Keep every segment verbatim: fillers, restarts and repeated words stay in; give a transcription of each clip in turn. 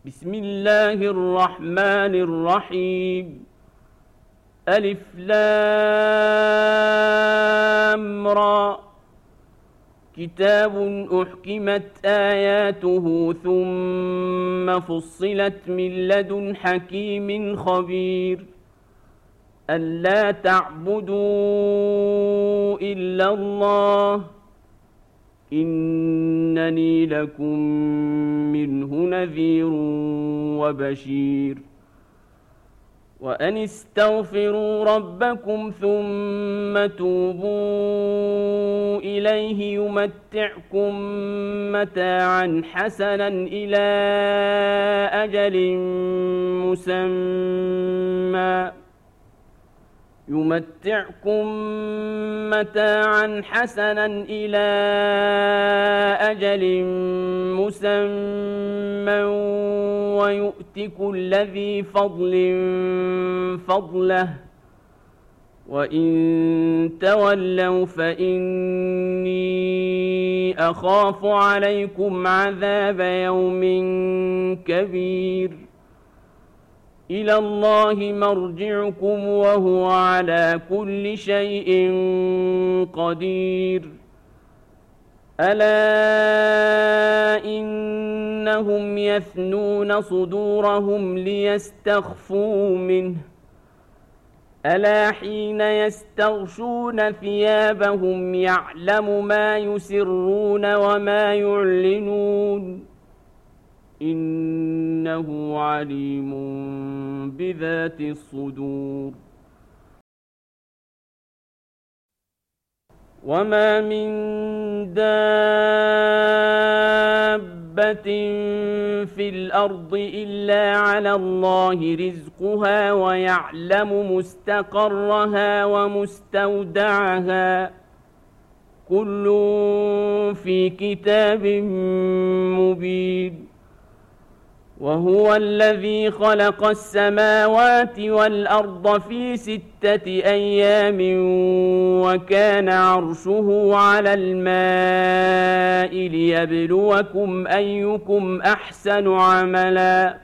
بسم الله الرحمن الرحيم. ألف لام را. كتاب أحكمت آياته ثم فصلت من لدن حكيم خبير. ألا تعبدوا إلا الله إنني لكم منه نذير وبشير. وأن استغفروا ربكم ثم توبوا إليه يمتعكم متاعا حسنا إلى أجل مسمى يمتعكم متاعا حسنا إلى أجل مسمى ويؤت كل ذي فضل فضله وإن تولوا فإني أخاف عليكم عذاب يوم كبير. إلى الله مرجعكم وهو على كل شيء قدير. ألا إنهم يثنون صدورهم ليستخفوا منه ألا حين يستغشون ثيابهم يعلم ما يسرون وما يعلنون إنه عليم بذات الصدور. وما من دابة في الأرض إلا على الله رزقها ويعلم مستقرها ومستودعها كل في كتاب مبين. وهو الذي خلق السماوات والأرض في ستة أيام وكان عرشه على الماء ليبلوكم أيكم أحسن عملا.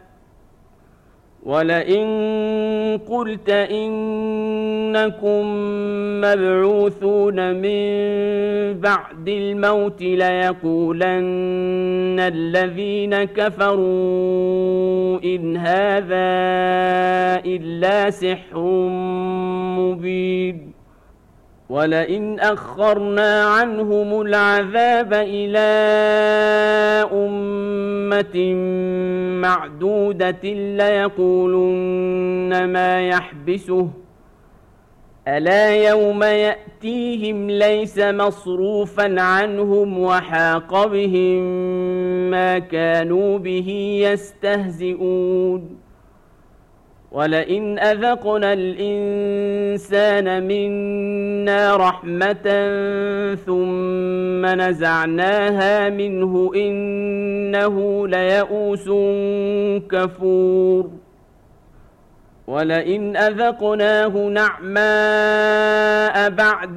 ولئن قلت إنكم مبعوثون من بعد الموت ليقولن الذين كفروا إن هذا إلا سحر مبين. ولئن أخرنا عنهم العذاب إلى أمة معدودة ليقولن ما يحبسه ألا يوم يأتيهم ليس مصروفا عنهم وحاق بهم ما كانوا به يستهزئون. ولئن أذقنا الإنسان منا رحمة ثم نزعناها منه إنه ليئوس كفور. ولئن أذقناه نعماء بعد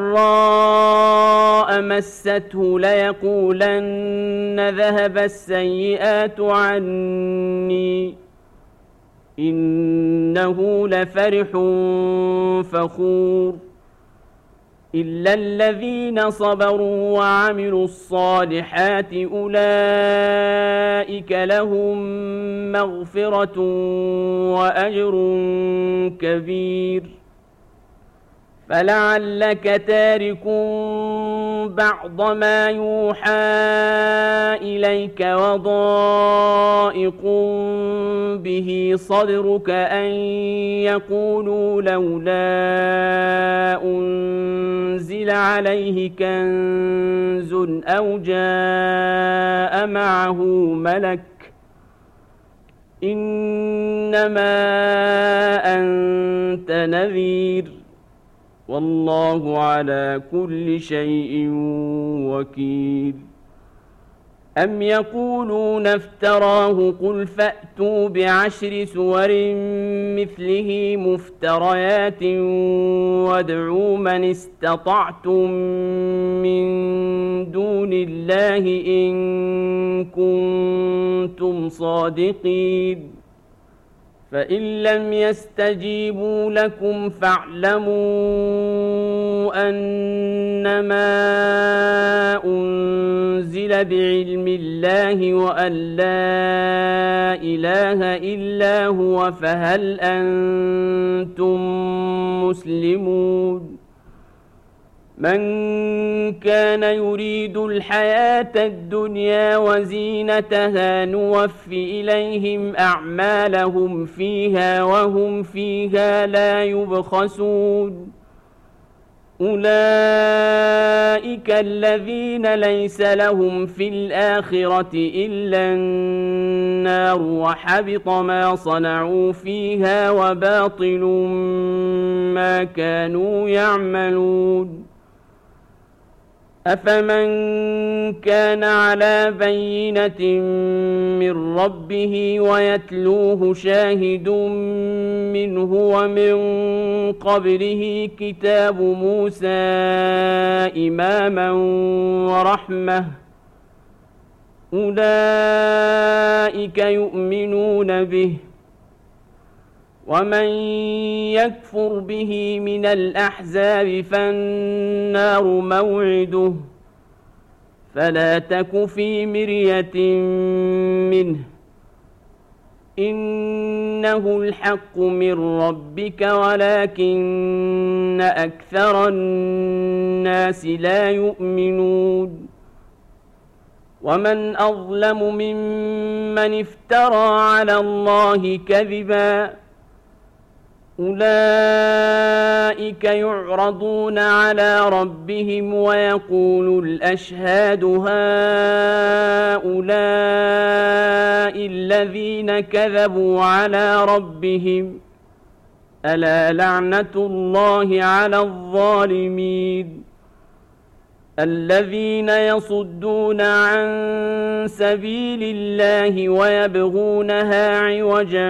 ضراء مسته ليقولن ذهب السيئات عني إنه لفرح فخور. إلا الذين صبروا وعملوا الصالحات أولئك لهم مغفرة وأجر كبير. فلعلك تارك بعض ما يوحى إليك وضائق به صدرك أن يقولوا لولا أنزل عليه كنز أو جاء معه ملك إنما أنت نذير والله على كل شيء وكيل. أم يقولون افتراه قل فأتوا بعشر سور مثله مفتريات وادعوا من استطعتم من دون الله إن كنتم صادقين فإن لم يستجيبوا لكم فاعلموا أنما أنزل بعلم الله وأن لا إله إلا هو فهل أنتم مسلمون من كان يريد الحياة الدنيا وزينتها نوف إليهم أعمالهم فيها وهم فيها لا يبخسون أولئك الذين ليس لهم في الآخرة إلا النار وحبط ما صنعوا فيها وباطل ما كانوا يعملون أفمن كان على بينة من ربه ويتلوه شاهد منه ومن قبله كتاب موسى إماما ورحمة أولئك يؤمنون به ومن يكفر به من الأحزاب فالنار موعده فلا تك في مرية منه إنه الحق من ربك ولكن أكثر الناس لا يؤمنون ومن أظلم ممن افترى على الله كذبا أولئك يعرضون على ربهم ويقول الأشهاد هؤلاء الذين كذبوا على ربهم ألا لعنة الله على الظالمين الذين يصدون عن سبيل الله ويبغونها عوجا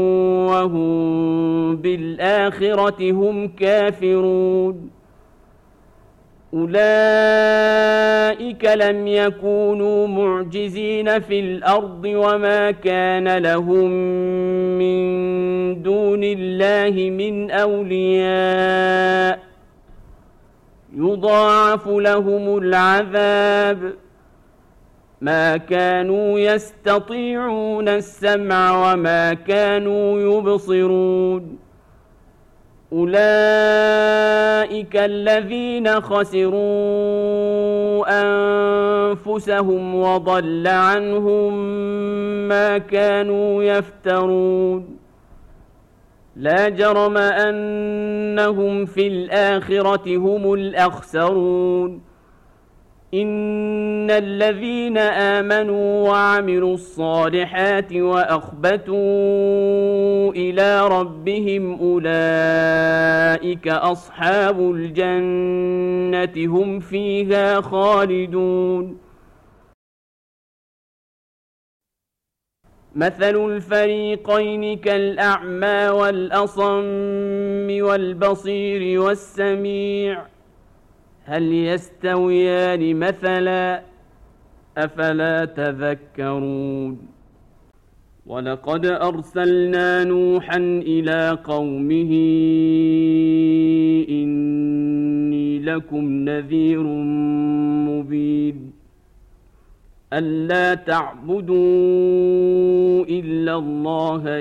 وهم بالآخرة هم كافرون أولئك لم يكونوا معجزين في الأرض وما كان لهم من دون الله من أولياء يضاعف لهم العذاب ما كانوا يستطيعون السمع وما كانوا يبصرون أولئك الذين خسروا أنفسهم وضل عنهم ما كانوا يفترون لا جرم أنهم في الآخرة هم الأخسرون إن الذين آمنوا وعملوا الصالحات وأخبتوا إلى ربهم أولئك أصحاب الجنة هم فيها خالدون مثل الفريقين كالأعمى والأصم والبصير والسميع هل يستويان مثلا أفلا تذكرون ولقد أرسلنا نوحا إلى قومه إني لكم نذير مبين ألا تعبدوا إلا الله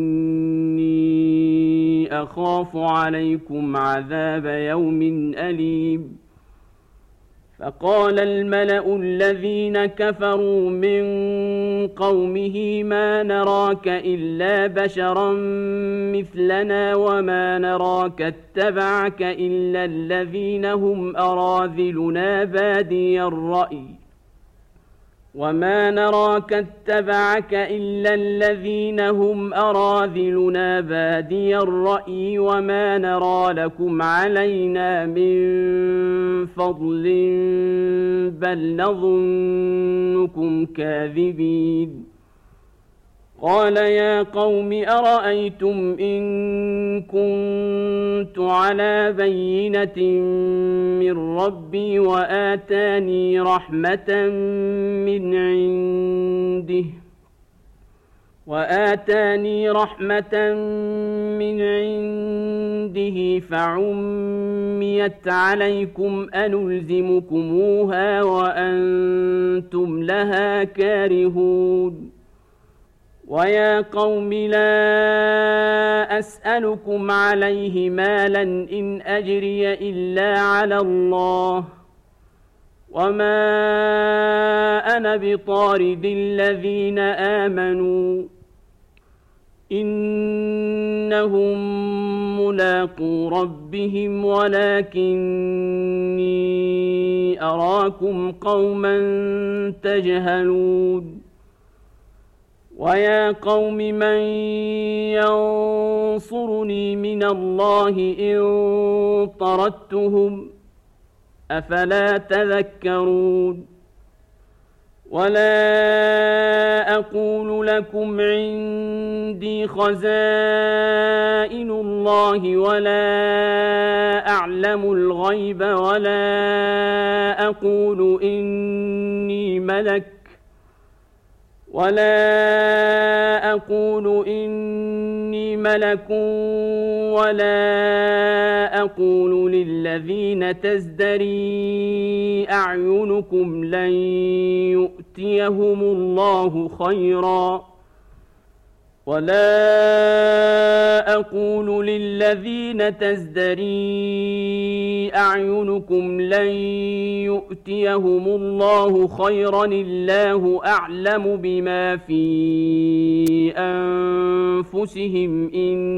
إني أخاف عليكم عذاب يوم أليم فقال الملأ الذين كفروا من قومه ما نراك إلا بشرا مثلنا وما نراك اتبعك إلا الذين هم أراذلنا بادي الرأي وما نراك اتبعك إلا الذين هم أراذلنا بادي الرأي وما نرى لكم علينا من فضل بل نظنكم كاذبين. قال يا قوم أرأيتم إن كنت على بينة من ربي وآتاني رحمة من عنده وآتاني رحمة من عنده فعميت عليكم أنلزمكموها وأنتم لها كارهون. ويا قوم لا أسألكم عليه مالا إن أجري إلا على الله وما أنا بطارد الذين آمنوا إنهم ملاقو ربهم ولكني أراكم قوما تجهلون. ويا قوم من ينصرني من الله إن طردتهم أفلا تذكرون. ولا أقول لكم عندي خزائن الله ولا أعلم الغيب ولا أقول إني ملك ولا أقول إني ملك ولا أقول للذين تزدري أعينكم لن يؤتيهم الله خيرا ولا أقول للذين تزدري أعينكم لن يؤتيهم الله خيرا الله أعلم بما في أنفسهم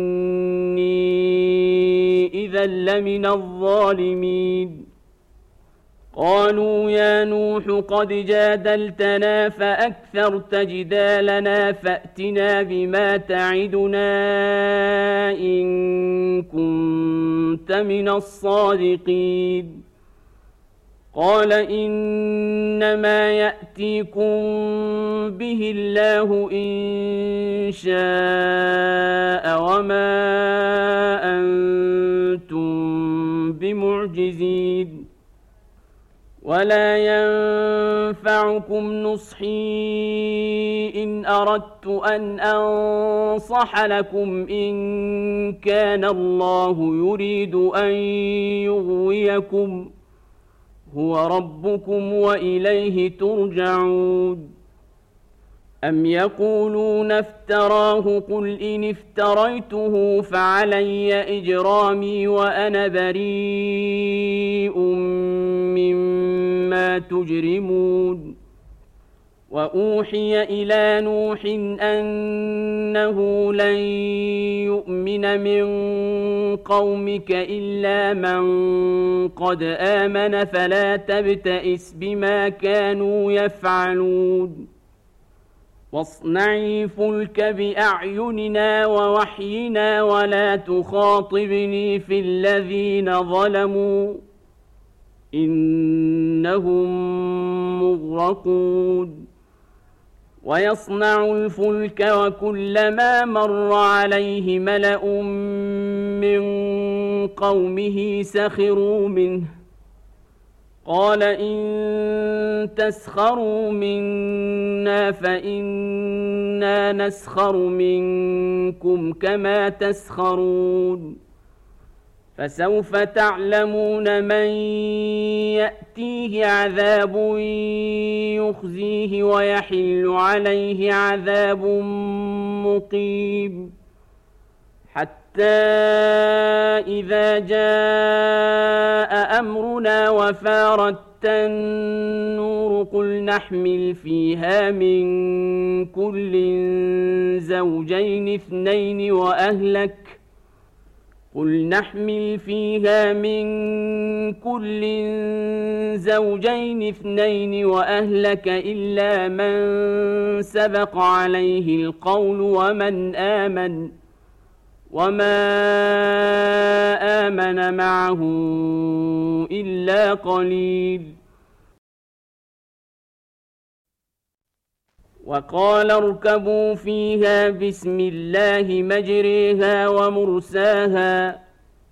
إني إذا لمن الظالمين. قالوا يا نوح قد جادلتنا فأكثرت جدالنا فأتنا بما تعدنا إن كنت من الصادقين. قال إنما يأتيكم به الله إن شاء وما أنتم بمعجزين. ولا ينفعكم نصحي إن أردت أن أنصح لكم إن كان الله يريد أن يغويكم هو ربكم وإليه ترجعون. أم يقولون افتراه قل إن افتريته فعلي إجرامي وأنا بريء مما تجرمون. وأوحي إلى نوح أنه لن يؤمن من قومك إلا من قد آمن فلا تبتئس بما كانوا يفعلون. واصنعي الفلك بأعيننا ووحينا ولا تخاطبني في الذين ظلموا إنهم مغرقون. ويصنع الفلك وكلما مر عليه ملأ من قومه سخروا منه قال إن تسخروا منا فإنا نسخر منكم كما تسخرون. فسوف تعلمون من يأتيه عذاب يخزيه ويحل عليه عذاب مقيم. حتى إذا جاء أمرنا وفارت النور قل نحمل فيها من كل زوجين اثنين وأهلك قل نحمل فيها من كل زوجين اثنين وأهلك إلا من سبق عليه القول ومن آمن وما آمن معه إلا قليل. وقال اركبوا فيها بسم الله مجريها ومرساها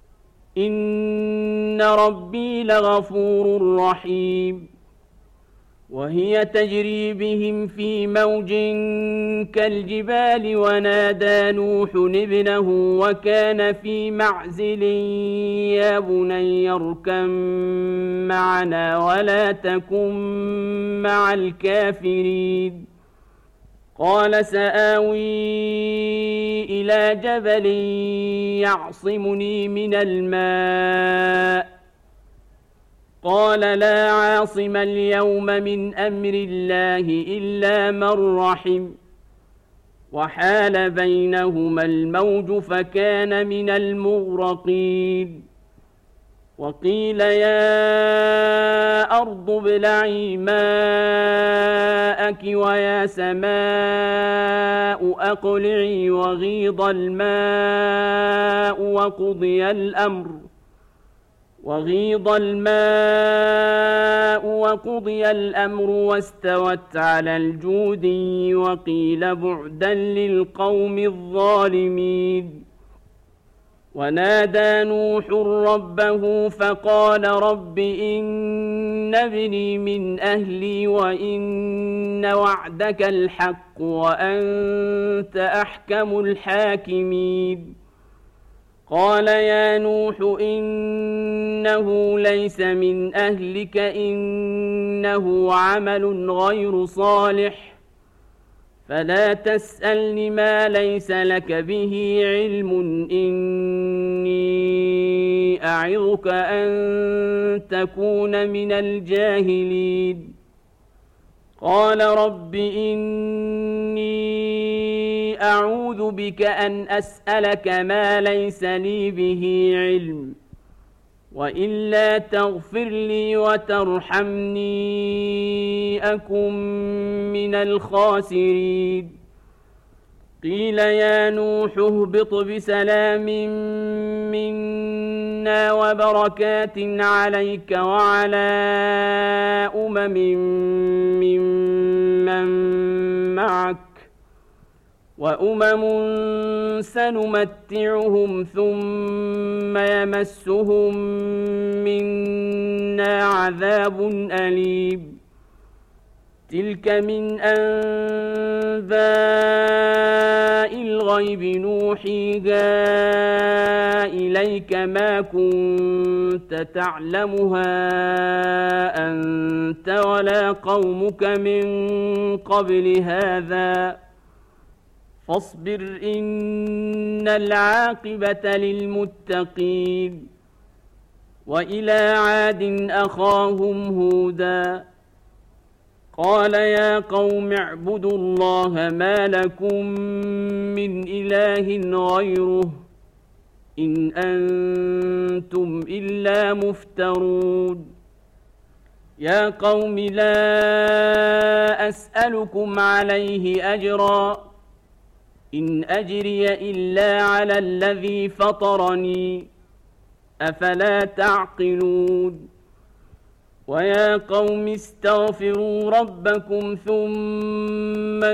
إن ربي لغفور رحيم. وهي تجري بهم في موج كالجبال ونادى نوح ابنه وكان في معزل يا بني اركب معنا ولا تكن مع الكافرين. قال سآوي إلى جبل يعصمني من الماء قال لا عاصم اليوم من أمر الله إلا من رحم وحال بينهما الموج فكان من المغرقين. وقيل يا أرض ابلعي ماءك ويا سماء أقلعي وغيض الماء وقضي الأمر وغيض الماء وقضي الأمر واستوت على الجودي وقيل بعدا للقوم الظالمين. ونادى نوح ربه فقال رب إن ابني من أهلي وإن وعدك الحق وأنت أحكم الحاكمين. قال يا نوح إنه ليس من أهلك إنه عمل غير صالح فلا تسألني ما ليس لك به علم إني أعظك أن تكون من الجاهلين. قال رب إني أعوذ بك أن أسألك ما ليس لي به علم وإلا تغفر لي وترحمني أكن من الخاسرين. قيل يا نوح اهبط بسلام منا وبركات عليك وعلى أمم ممن معك وأمم سنمتعهم ثم يمسهم منا عذاب أليم. تلك من أنباء الغيب نوحيها إليك ما كنت تعلمها أنت ولا قومك من قبل هذا فاصبر إن العاقبة للمتقين. وإلى عاد أخاهم هودا قال يا قوم اعبدوا الله ما لكم من إله غيره إن أنتم إلا مفترون. يا قوم لا أسألكم عليه أجرا إن أجري إلا على الذي فطرني أفلا تعقلون. ويا قوم استغفروا ربكم ثم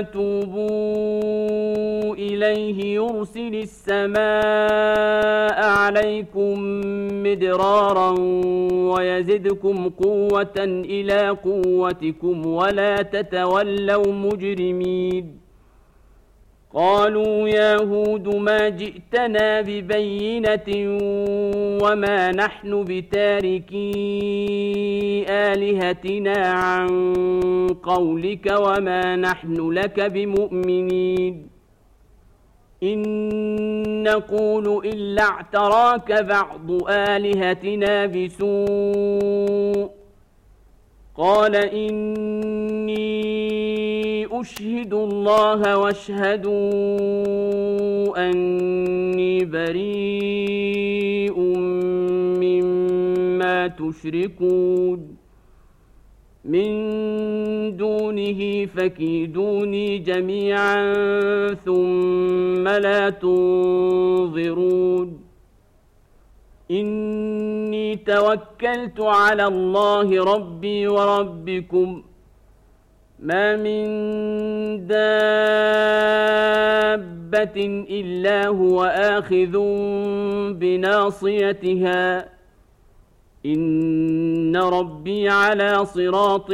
توبوا إليه يرسل السماء عليكم مدرارا ويزدكم قوة إلى قوتكم ولا تتولوا مجرمين. قالوا يا هود ما جئتنا ببينة وما نحن بتاركي آلهتنا عن قولك وما نحن لك بمؤمنين إن نقول إلا اعتراك بعض آلهتنا بسوء قال إني أشهدوا الله واشهدوا أني بريء مما تشركون من دونه فكيدوني جميعا ثم لا تنظرون إني توكلت على الله ربي وربكم ما من دابة إلا هو آخذ بناصيتها إن ربي على صراط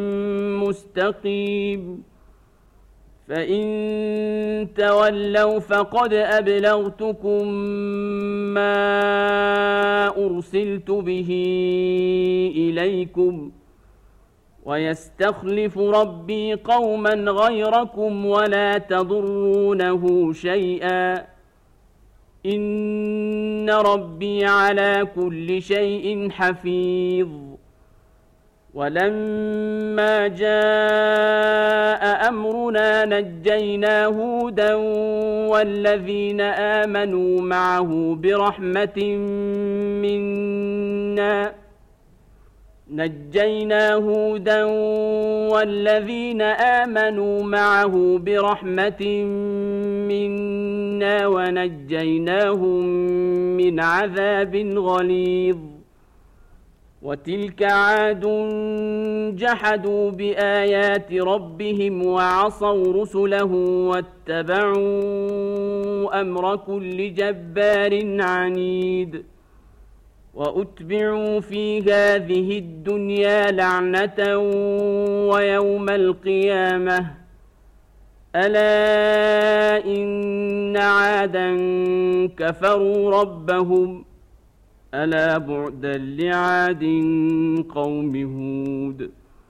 مستقيم فإن تولوا فقد أبلغتكم ما أرسلت به إليكم ويستخلف ربي قوما غيركم ولا تضرونه شيئا إن ربي على كل شيء حفيظ ولما جاء أمرنا نجينا هودا والذين آمنوا معه برحمة منا نجينا هودا والذين آمنوا معه برحمة منا ونجيناهم من عذاب غليظ وتلك عاد جحدوا بآيات ربهم وعصوا رسله واتبعوا أمر كل جبار عنيد وأتبعوا في هذه الدنيا لعنة ويوم القيامة ألا إن عادا كفروا ربهم ألا بعدا لعاد قوم هود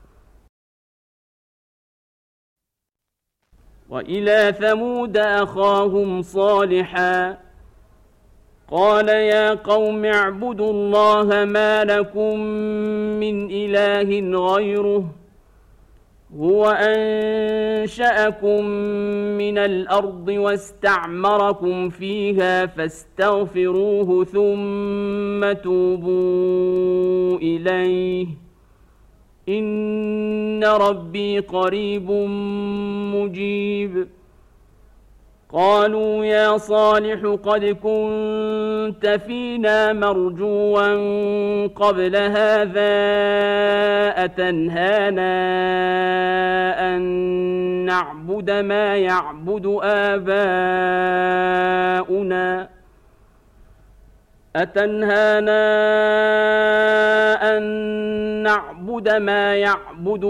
وإلى ثمود أخاهم صالحا قال يا قوم اعبدوا الله ما لكم من إله غيره هو أنشأكم من الأرض واستعمركم فيها فاستغفروه ثم توبوا إليه إن ربي قريب مجيب قالوا يا صالح قد كنت فينا مرجوا قبل هذا أتنهانا أن نعبد ما يعبد آباؤنا أتنهانا أن نعبد ما يعبد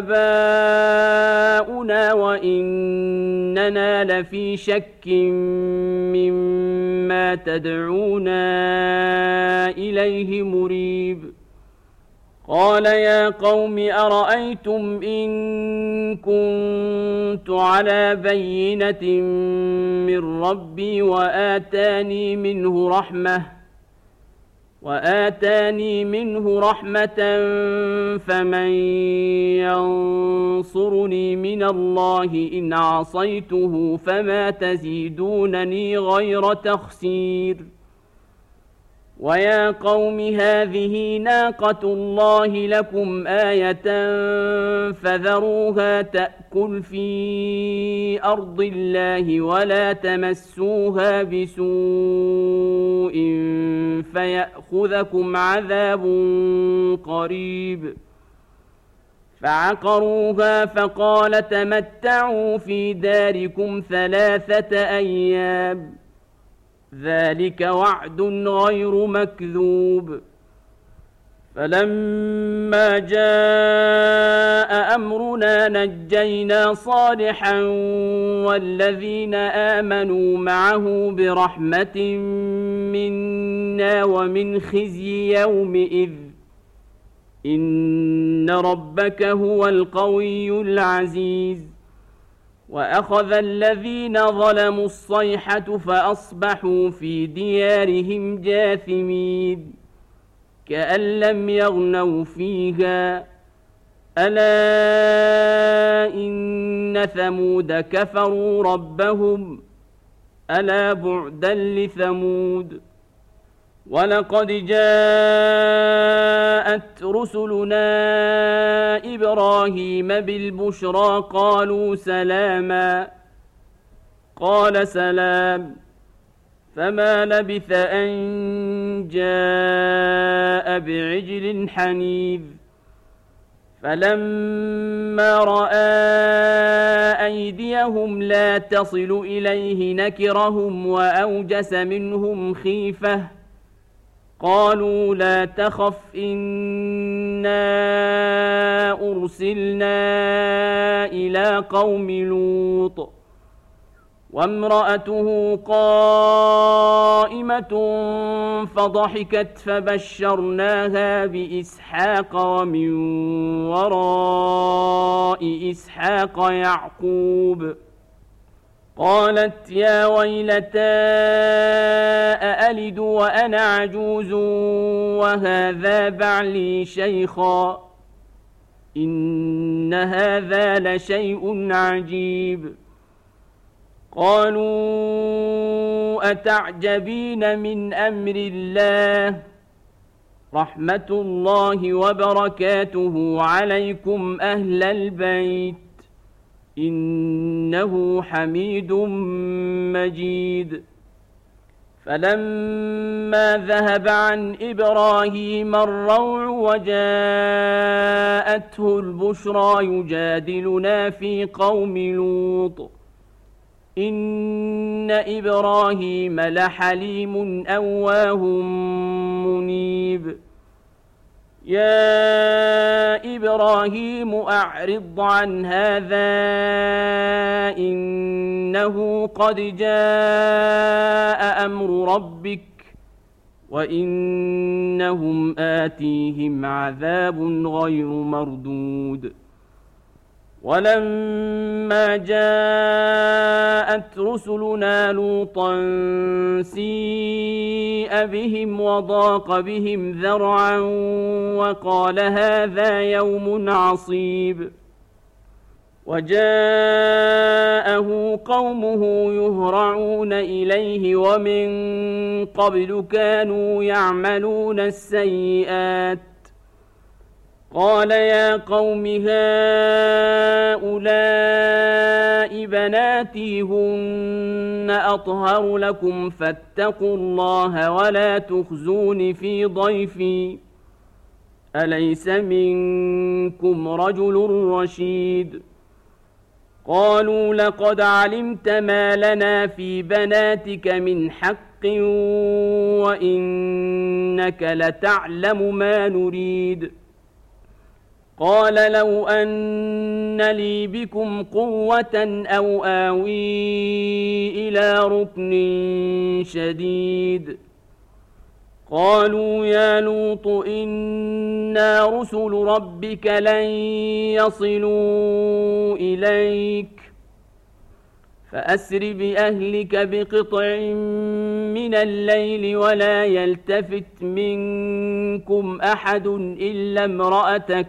آباؤنا وإننا لفي شك مما تدعونا إليه مريب قال يا قوم أرأيتم إن كنت على بينة من ربي وآتاني منه رحمة وآتاني منه رحمة فمن ينصرني من الله إن عصيته فما تزيدونني غير تخسير ويا قوم هذه ناقة الله لكم آية فذروها تأكل في أرض الله ولا تمسوها بسوء فيأخذكم عذاب قريب فعقروها فقال تمتعوا في داركم ثلاثة أيام ذلك وعد غير مكذوب فلما جاء أمرنا نجينا صالحا والذين آمنوا معه برحمة منا ومن خزي يومئذ إن ربك هو القوي العزيز وأخذ الذين ظلموا الصيحة فأصبحوا في ديارهم جاثمين كأن لم يغنوا فيها ألا إن ثمود كفروا ربهم ألا بعدا لثمود ولقد جاءت رسلنا إبراهيم بالبشرى قالوا سلاما قال سلام فما لبث أن جاء بعجل حنيذ فلما رأى أيديهم لا تصل إليه نكرهم وأوجس منهم خيفة قالوا لا تخف إنا أرسلنا إلى قوم لوط وامرأته قائمة فضحكت فبشرناها بإسحاق ومن وراء إسحاق يعقوب قالت يا ويلتى أألد وأنا عجوز وهذا بعلي شيخا إن هذا لشيء عجيب قالوا أتعجبين من أمر الله رحمة الله وبركاته عليكم أهل البيت إنه حميد مجيد فلما ذهب عن إبراهيم الروع وجاءته البشرى يجادلنا في قوم لوط إن إبراهيم لحليم أواه منيب يا إبراهيم أعرض عن هذا إنه قد جاء أمر ربك وإنهم آتيهم عذاب غير مردود ولما جاءت رسلنا لوطا سيء بهم وضاق بهم ذرعا وقال هذا يوم عصيب وجاءه قومه يهرعون إليه ومن قبل كانوا يعملون السيئات قال يا قوم هؤلاء بناتي هن أطهر لكم فاتقوا الله ولا تخزون في ضيفي أليس منكم رجل رشيد قالوا لقد علمت ما لنا في بناتك من حق وإنك لتعلم ما نريد قال لو أن لي بكم قوة أو آوي إلى ركن شديد قالوا يا لوط إنا رسل ربك لن يصلوا إليك فأسر بأهلك بقطع من الليل ولا يلتفت منكم أحد إلا امرأتك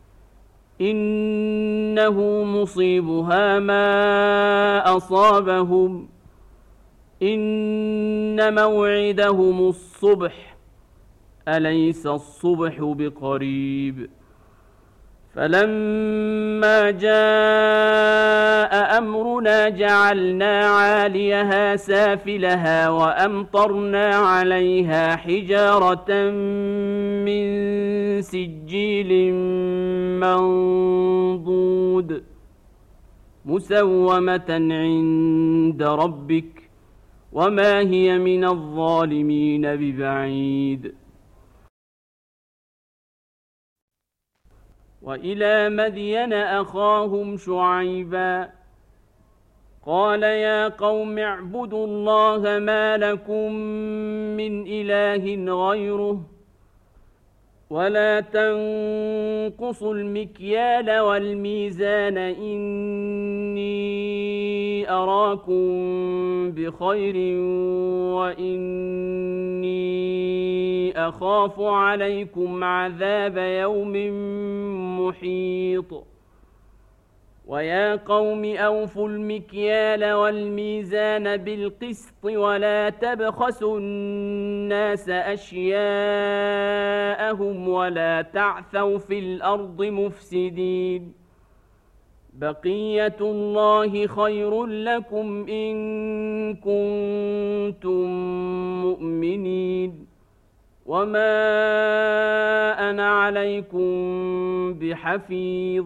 إنه مصيبها ما أصابهم إن موعدهم الصبح أليس الصبح بقريب فلما جاء أمرنا جعلنا عاليها سافلها وأمطرنا عليها حجارة من سجيل منضود مسومة عند ربك وما هي من الظالمين ببعيد وإلى مدين أخاهم شعيبا قال يا قوم اعبدوا الله ما لكم من إله غيره ولا تنقصوا المكيال والميزان إني أراكم بخير وإني أخاف عليكم عذاب يوم محيط ويا قوم أوفوا المكيال والميزان بالقسط ولا تبخسوا الناس أشياءهم ولا تعثوا في الأرض مفسدين بقية الله خير لكم إن كنتم مؤمنين وما أنا عليكم بحفيظ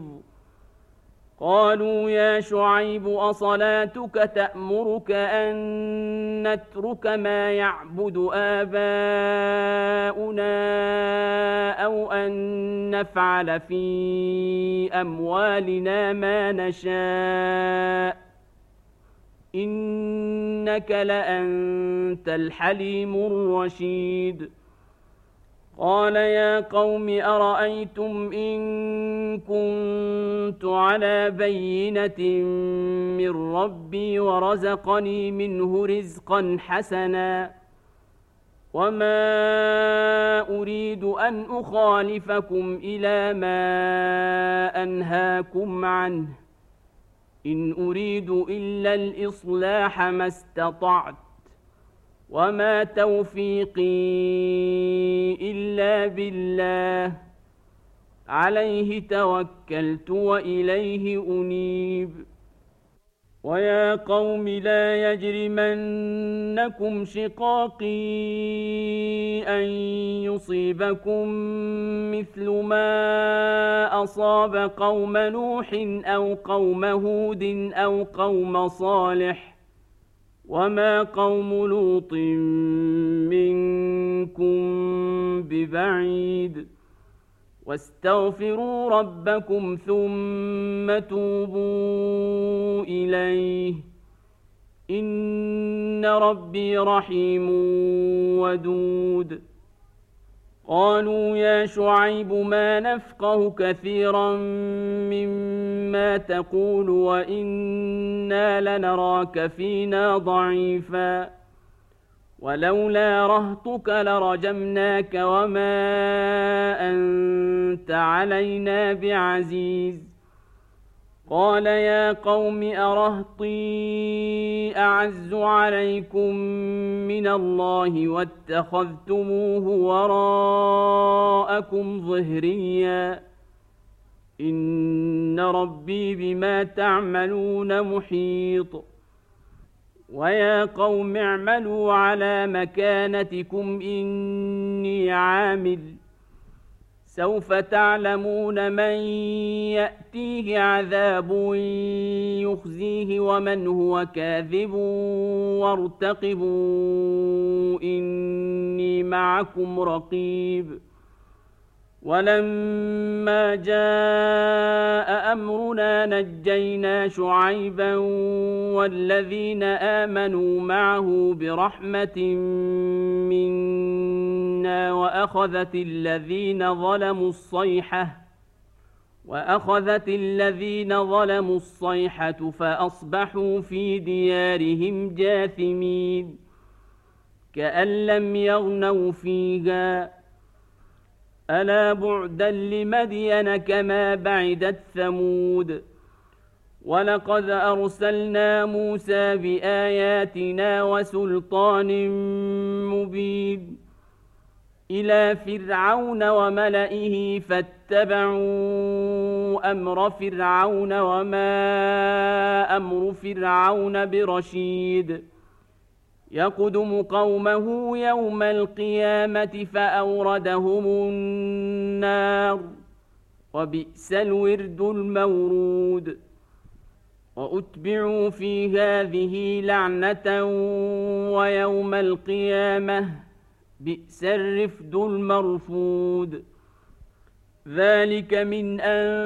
قالوا يا شعيب أصلاتك تأمرك أن نترك ما يعبد آباؤنا أو أن نفعل في أموالنا ما نشاء إنك لأنت الحليم الرشيد قال يا قوم أرأيتم إن كنت على بينة من ربي ورزقني منه رزقا حسنا وما أريد أن أخالفكم إلى ما أنهاكم عنه إن أريد إلا الإصلاح ما استطعت وما توفيقي إلا بالله عليه توكلت وإليه أنيب ويا قوم لا يجرمنكم شقاقي أن يصيبكم مثل ما أصاب قوم نوح أو قوم هود أو قوم صالح وما قوم لوط منكم ببعيد واستغفروا ربكم ثم توبوا إليه إن ربي رحيم ودود قالوا يا شعيب ما نفقه كثيرا مما تقول وإنا لنراك فينا ضعيفا ولولا رهطك لرجمناك وما أنت علينا بعزيز قال يا قوم أرهطي أعز عليكم من الله واتخذتموه وراءكم ظهريا إن ربي بما تعملون محيط ويا قوم اعملوا على مكانتكم إني عامل سوف تعلمون من يأتيه عذاب يخزيه ومن هو كاذب وارتقبوا إني معكم رقيب ولما جاء أمرنا نجينا شعيبا والذين آمنوا معه برحمة منا وأخذت الذين ظلموا الصيحة وأخذت الذين ظلموا الصيحة فأصبحوا في ديارهم جاثمين كأن لم يغنوا فيها ألا بعدا لمدين كما بعدت ثمود ولقد أرسلنا موسى بآياتنا وسلطان مبين إلى فرعون وملئه فاتبعوا أمر فرعون وما أمر فرعون برشيد يقدم قومه يوم القيامة فأوردهم النار وبئس الورد المورود وأتبعوا في هذه لعنة ويوم القيامة بئس الرفد المرفود ذلك من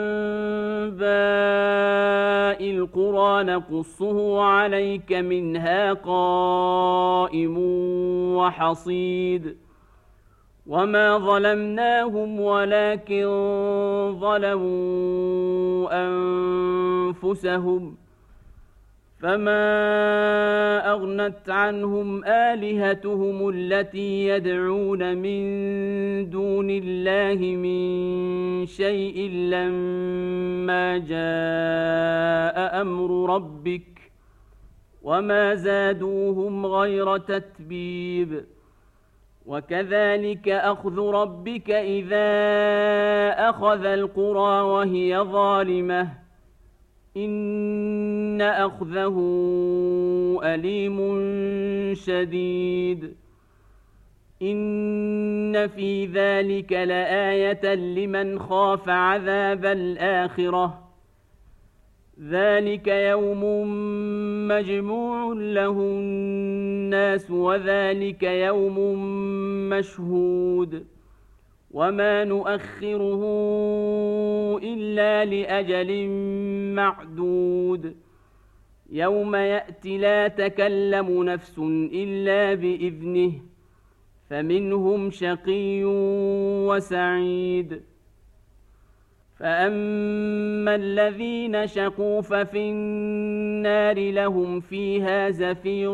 أنباء القرى نقصه عليك منها قائم وحصيد وما ظلمناهم ولكن ظلموا أنفسهم فما أغنت عنهم آلهتهم التي يدعون من دون الله من شيء لما جاء أمر ربك وما زادوهم غير تتبيب وكذلك أخذ ربك إذا أخذ القرى وهي ظالمة إن أخذه أليم شديد إن في ذلك لآية لمن خاف عذاب الآخرة ذلك يوم مجموع له الناس وذلك يوم مشهود وما نؤخره إلا لأجل معدود يوم يأتي لا تكلم نفس إلا بإذنه فمنهم شقي وسعيد فأما الذين شقوا ففي النار لهم فيها زفير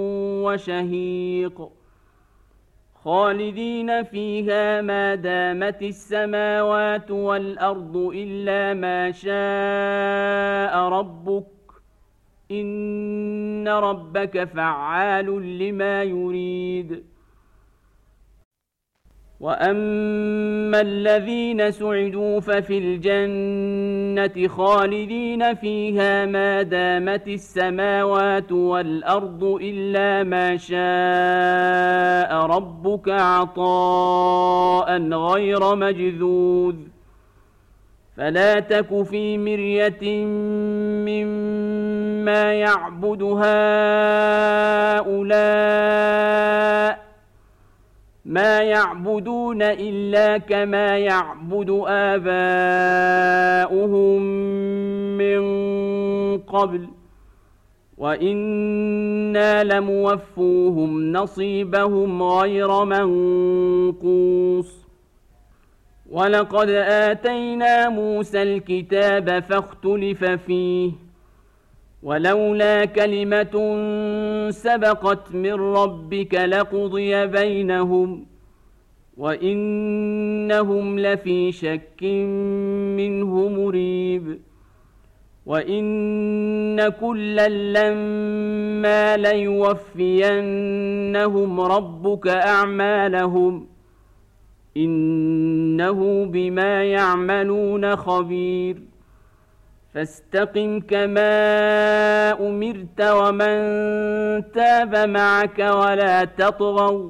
وشهيق خالدين فيها ما دامت السماوات والأرض إلا ما شاء ربك إن ربك فعال لما يريد وأما الذين سعدوا ففي الجنة خالدين فيها ما دامت السماوات والأرض إلا ما شاء ربك عطاء غير مجذوذ فلا تك في مرية مما يعبد هؤلاء ما يعبدون إلا كما يعبد آباؤهم من قبل وإنا لموفوهم نصيبهم غير منقوص ولقد آتينا موسى الكتاب فاختلف فيه ولولا كلمة سبقت من ربك لقضي بينهم وإنهم لفي شك منه مريب وإن كلا لما ليوفينهم ربك أعمالهم إنه بما يعملون خبير فاستقم كما أمرت ومن تاب معك ولا تطغوا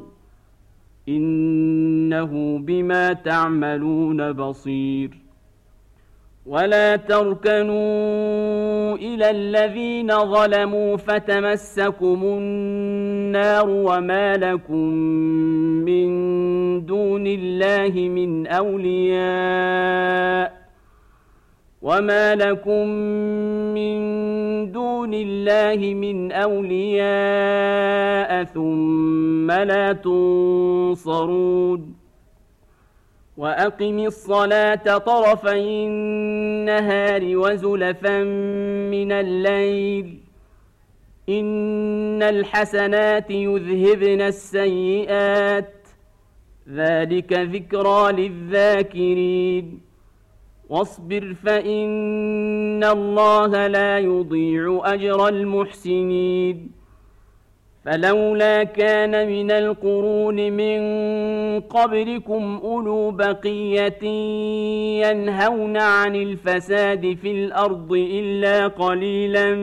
إنه بما تعملون بصير ولا تركنوا إلى الذين ظلموا فتمسكم النار وما لكم من دون الله من أولياء وما لكم من دون الله من أولياء ثم لا تنصرون وأقم الصلاة طرفي النهار وزلفا من الليل إن الحسنات يذهبن السيئات ذلك ذكرى للذاكرين واصبر فإن الله لا يضيع أجر المحسنين فلولا كان من القرون من قبلكم أولو بقية ينهون عن الفساد في الأرض إلا قليلا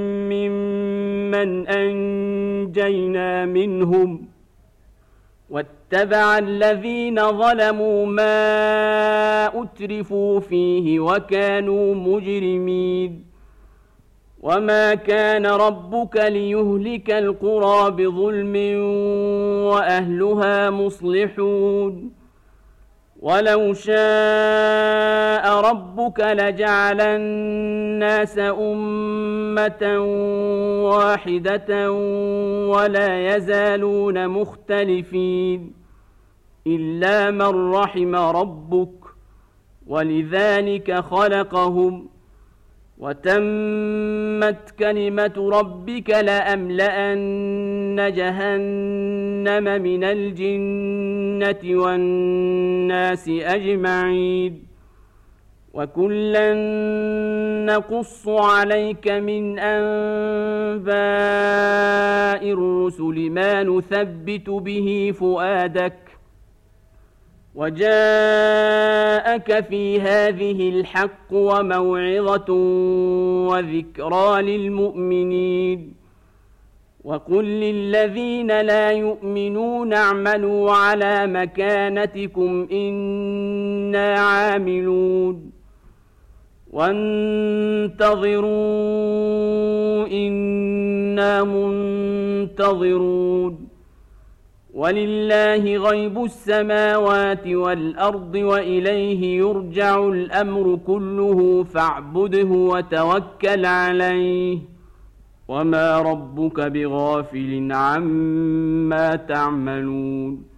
ممن أنجينا منهم واتبع الذين ظلموا ما أترفوا فيه وكانوا مجرمين وما كان ربك ليهلك القرى بظلم وأهلها مصلحون ولو شاء ربك لجعل الناس أمة واحدة ولا يزالون مختلفين إلا من رحم ربك ولذلك خلقهم وتمت كلمة ربك لأملأن جهنم من الجنة والناس أجمعين وكلا نقص عليك من أنباء الرسل ما نثبت به فؤادك وجاءك في هذه الحق وموعظة وذكرى للمؤمنين وقل للذين لا يؤمنون اعملوا على مكانتكم إنا عاملون وانتظروا إنا منتظرون ولله غيب السماوات والأرض وإليه يرجع الأمر كله فاعبده وتوكل عليه وما ربك بغافل عما تعملون